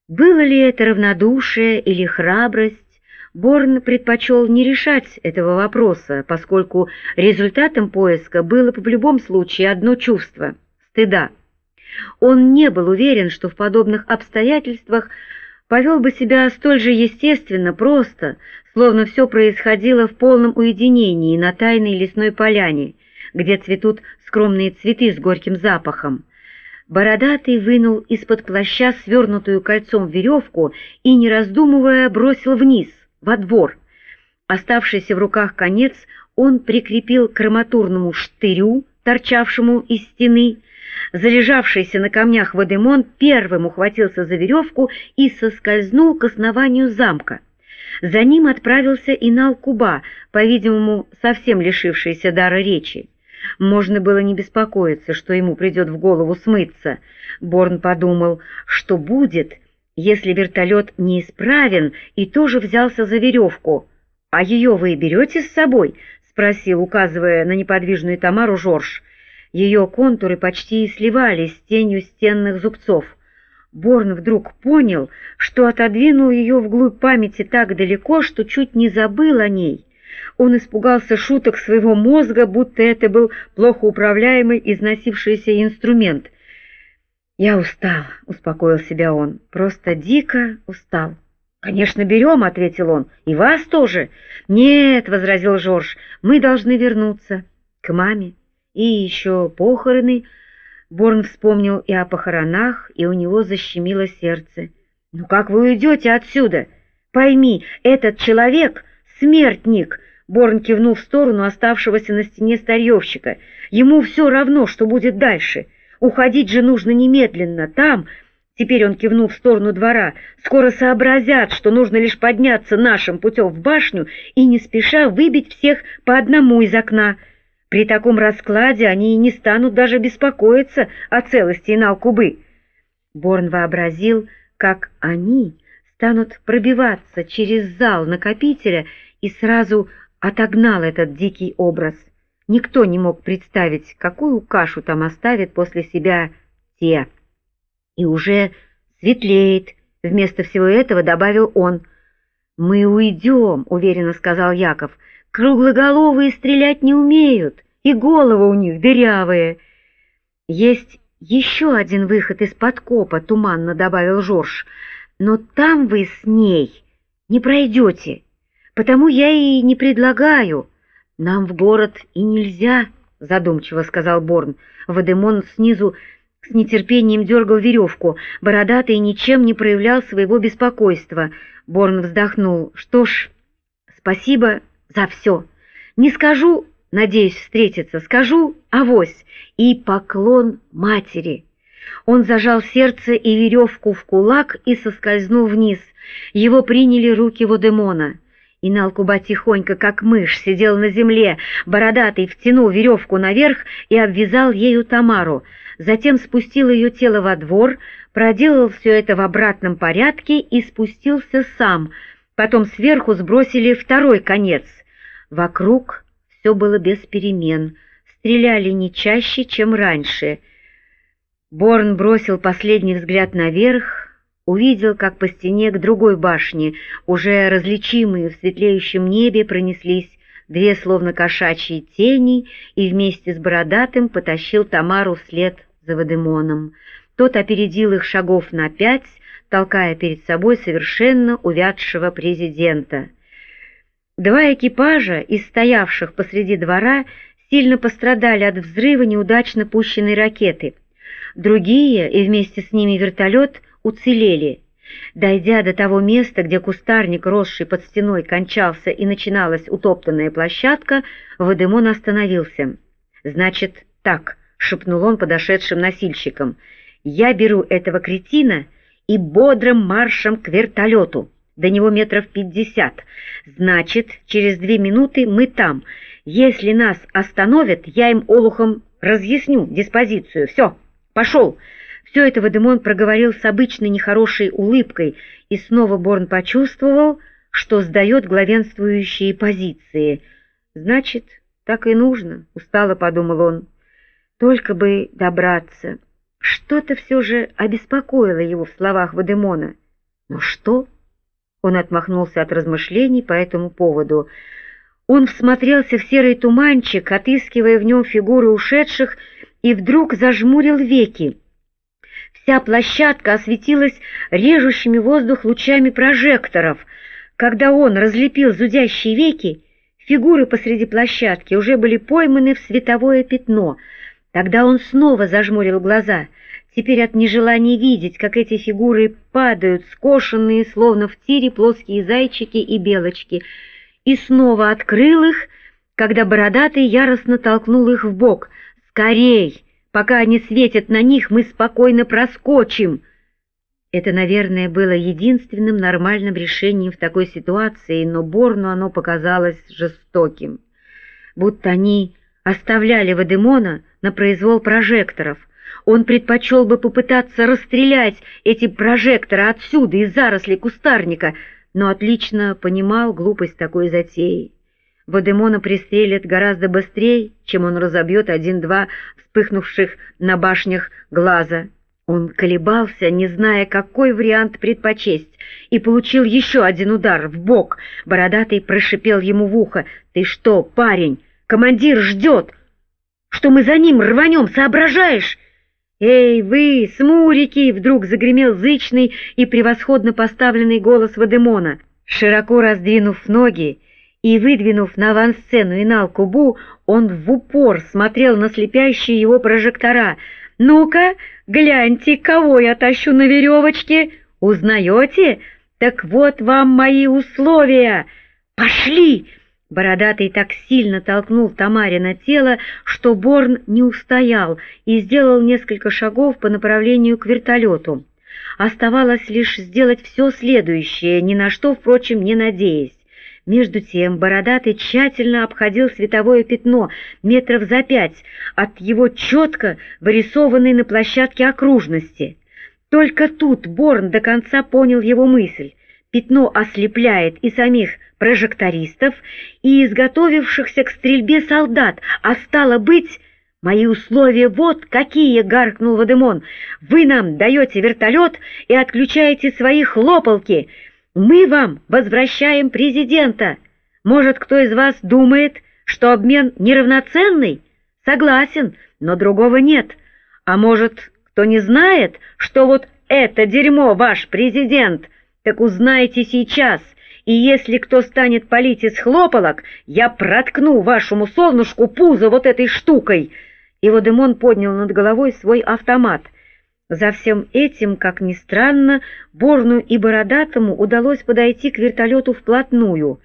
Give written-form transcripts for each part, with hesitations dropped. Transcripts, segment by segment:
Было ли это равнодушие или храбрость, Борн предпочел не решать этого вопроса, поскольку результатом поиска было в любом случае одно чувство — стыда. Он не был уверен, что в подобных обстоятельствах повел бы себя столь же естественно, просто, словно все происходило в полном уединении на тайной лесной поляне, где цветут скромные цветы с горьким запахом. Бородатый вынул из-под плаща свернутую кольцом веревку и, не раздумывая, бросил вниз, во двор. Оставшийся в руках конец он прикрепил к арматурному штырю, торчавшему из стены. Залежавшийся на камнях Вадемон первым ухватился за веревку и соскользнул к основанию замка. За ним отправился и Нал-Куба, по-видимому, совсем лишившийся дара речи. Можно было не беспокоиться, что ему придет в голову смыться. Борн подумал, что будет, если вертолет неисправен, и тоже взялся за веревку. «А ее вы берете с собой?» — спросил, указывая на неподвижную Тамару, Жорж. Ее контуры почти сливались с тенью стенных зубцов. Борн вдруг понял, что отодвинул ее вглубь памяти так далеко, что чуть не забыл о ней. Он испугался шуток своего мозга, будто это был плохо управляемый, износившийся инструмент. «Я устал», — успокоил себя он, — «просто дико устал». «Конечно, берем», — ответил он, — «и вас тоже». «Нет», — возразил Жорж, — «мы должны вернуться к маме. И еще похороны». Борн вспомнил и о похоронах, и у него защемило сердце. «Ну как вы уйдете отсюда? Пойми, этот человек — смертник». Борн кивнул в сторону оставшегося на стене старьевщика. «Ему все равно, что будет дальше. Уходить же нужно немедленно. Там...» Теперь он кивнул в сторону двора. «Скоро сообразят, что нужно лишь подняться нашим путем в башню и не спеша выбить всех по одному из окна. При таком раскладе они и не станут даже беспокоиться о целости Нал-Кубы». Борн вообразил, как они станут пробиваться через зал накопителя, и сразу отогнал этот дикий образ. Никто не мог представить, какую кашу там оставят после себя те. «И уже светлеет», — вместо всего этого добавил он. «Мы уйдем», — уверенно сказал Яков. «Круглоголовые стрелять не умеют, и головы у них дырявые». «Есть еще один выход из подкопа», — туманно добавил Жорж. «Но там вы с ней не пройдете, потому я и не предлагаю». «Нам в город и нельзя», — задумчиво сказал Борн. Вадемон снизу с нетерпением дергал веревку. Бородатый ничем не проявлял своего беспокойства. Борн вздохнул. «Что ж, спасибо за все. Не скажу, надеюсь встретиться, скажу авось. И поклон матери». Он зажал сердце и веревку в кулак и соскользнул вниз. Его приняли руки Вадемона. И Нал-Куба тихонько, как мышь, сидел на земле. Бородатый втянул веревку наверх и обвязал ею Тамару. Затем спустил ее тело во двор, проделал все это в обратном порядке и спустился сам. Потом сверху сбросили второй конец. Вокруг все было без перемен. Стреляли не чаще, чем раньше. Борн бросил последний взгляд наверх, увидел, как по стене к другой башне, уже различимые в светлеющем небе, пронеслись две словно кошачьи тени, и вместе с Бородатым потащил Тамару вслед за Вадемоном. Тот опередил их шагов на 5, толкая перед собой совершенно увядшего президента. Два экипажа из стоявших посреди двора сильно пострадали от взрыва неудачно пущенной ракеты. Другие, и вместе с ними вертолет, уцелели. Дойдя до того места, где кустарник, росший под стеной, кончался и начиналась утоптанная площадка, Вадемон остановился. «Значит, так», — шепнул он подошедшим носильщикам, — «я беру этого кретина и бодрым маршем к вертолету. До него 50 метров. Значит, через 2 минуты мы там. Если нас остановят, я им олухом разъясню диспозицию. Все, пошел». Все это Вадемон проговорил с обычной нехорошей улыбкой, и снова Борн почувствовал, что сдает главенствующие позиции. «Значит, так и нужно», — устало подумал он. «Только бы добраться». Что-то все же обеспокоило его в словах Вадемона. Но что? Он отмахнулся от размышлений по этому поводу. Он всмотрелся в серый туманчик, отыскивая в нем фигуры ушедших, и вдруг зажмурил веки. Вся площадка осветилась режущими воздух лучами прожекторов. Когда он разлепил зудящие веки, фигуры посреди площадки уже были пойманы в световое пятно. Тогда он снова зажмурил глаза, теперь от нежелания видеть, как эти фигуры падают, скошенные, словно в тире, плоские зайчики и белочки, и снова открыл их, когда бородатый яростно толкнул их в бок. «Скорей! Пока они светят на них, мы спокойно проскочим!» Это, наверное, было единственным нормальным решением в такой ситуации, но Борну оно показалось жестоким. Будто они оставляли Вадемона на произвол прожекторов. Он предпочел бы попытаться расстрелять эти прожекторы отсюда, из зарослей кустарника, но отлично понимал глупость такой затеи. Вадемона пристрелят гораздо быстрее, чем он разобьет один-два вспыхнувших на башнях глаза. Он колебался, не зная, какой вариант предпочесть, и получил еще один удар в бок. Бородатый прошипел ему в ухо: «Ты что, парень, командир ждет, что мы за ним рванем, соображаешь?» «Эй, вы, смурики!» — вдруг загремел зычный и превосходно поставленный голос Вадемона. Широко раздвинув ноги и выдвинув на авансцену Инал-Кубу, он в упор смотрел на слепящие его прожектора. «Ну-ка, гляньте, кого я тащу на веревочке! Узнаете? Так вот вам мои условия! Пошли!» Бородатый так сильно толкнул Тамаре на тело, что Борн не устоял и сделал несколько шагов по направлению к вертолету. Оставалось лишь сделать все следующее, ни на что, впрочем, не надеясь. Между тем Бородатый тщательно обходил световое пятно метров за 5 от его четко вырисованной на площадке окружности. Только тут Борн до конца понял его мысль. Пятно ослепляет и самих прожектористов, и изготовившихся к стрельбе солдат, а стало быть... «Мои условия вот какие!» — гаркнул Вадемон. «Вы нам даете вертолет и отключаете свои хлопалки. Мы вам возвращаем президента. Может, кто из вас думает, что обмен неравноценный? Согласен, но другого нет. А может, кто не знает, что вот это дерьмо ваш президент? Так узнайте сейчас, и если кто станет палить из хлопалок, я проткну вашему солнышку пузо вот этой штукой». И Вадемон поднял над головой свой автомат. За всем этим, как ни странно, Борну и Бородатому удалось подойти к вертолету вплотную.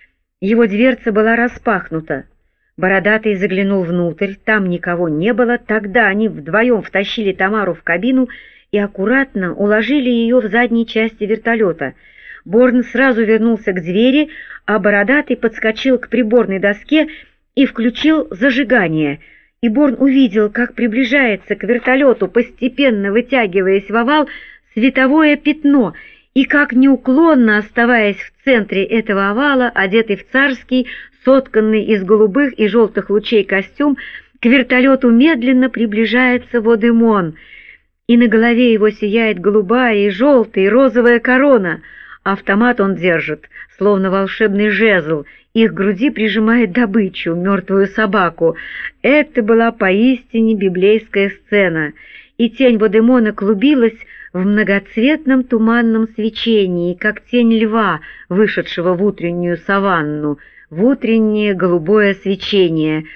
Его дверца была распахнута. Бородатый заглянул внутрь, там никого не было, тогда они вдвоем втащили Тамару в кабину и аккуратно уложили ее в задней части вертолета. Борн сразу вернулся к двери, а Бородатый подскочил к приборной доске и включил зажигание. И Борн увидел, как приближается к вертолету, постепенно вытягиваясь в овал, световое пятно, и как неуклонно, оставаясь в центре этого овала, одетый в царский, сотканный из голубых и желтых лучей костюм, к вертолету медленно приближается Вадемон, и на голове его сияет голубая и желтая и розовая корона. Автомат он держит, словно волшебный жезл, и к груди прижимает добычу, мертвую собаку. Это была поистине библейская сцена, и тень Вадемона клубилась в многоцветном туманном свечении, как тень льва, вышедшего в утреннюю саванну, в утреннее голубое свечение.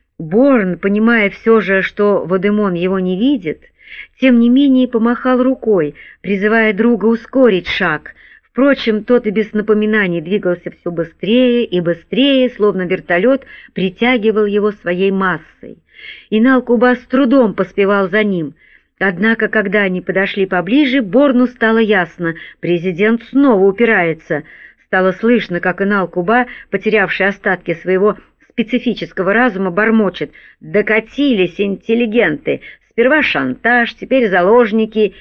Борн, понимая все же, что Вадемон его не видит, тем не менее помахал рукой, призывая друга ускорить шаг. Впрочем, тот и без напоминаний двигался все быстрее и быстрее, словно вертолет притягивал его своей массой. Инал-Куба с трудом поспевал за ним. Однако, когда они подошли поближе, Борну стало ясно — президент снова упирается. Стало слышно, как Инал-Куба, потерявший остатки своего специфического разума, бормочет: «Докатились интеллигенты! Сперва шантаж, теперь заложники,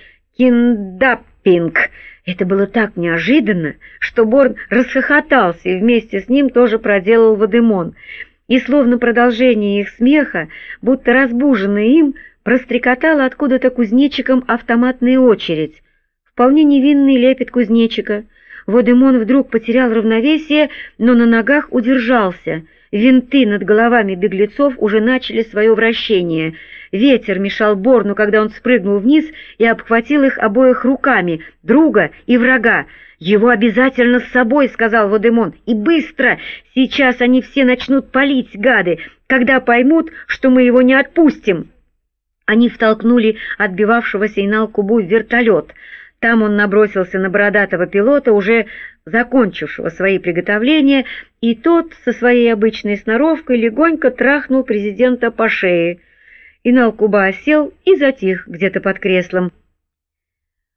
киндаппинг». Это было так неожиданно, что Борн расхохотался, и вместе с ним тоже проделал Вадемон. И словно продолжение их смеха, будто разбуженный им, прострекотала откуда-то кузнечиком автоматная очередь. вполне невинный лепет кузнечика. Водемон вдруг потерял равновесие, но на ногах удержался. Винты над головами беглецов уже начали свое вращение. Ветер мешал Борну, когда он спрыгнул вниз и обхватил их обоих руками, друга и врага. «Его обязательно с собой», — сказал Водемон, — «и быстро! Сейчас они все начнут палить, гады, когда поймут, что мы его не отпустим». Они втолкнули отбивавшегося Инал-Кубу в вертолет. Там он набросился на бородатого пилота, уже закончившего свои приготовления, и тот со своей обычной сноровкой легонько трахнул президента по шее. Инал-Куба осел и затих где-то под креслом.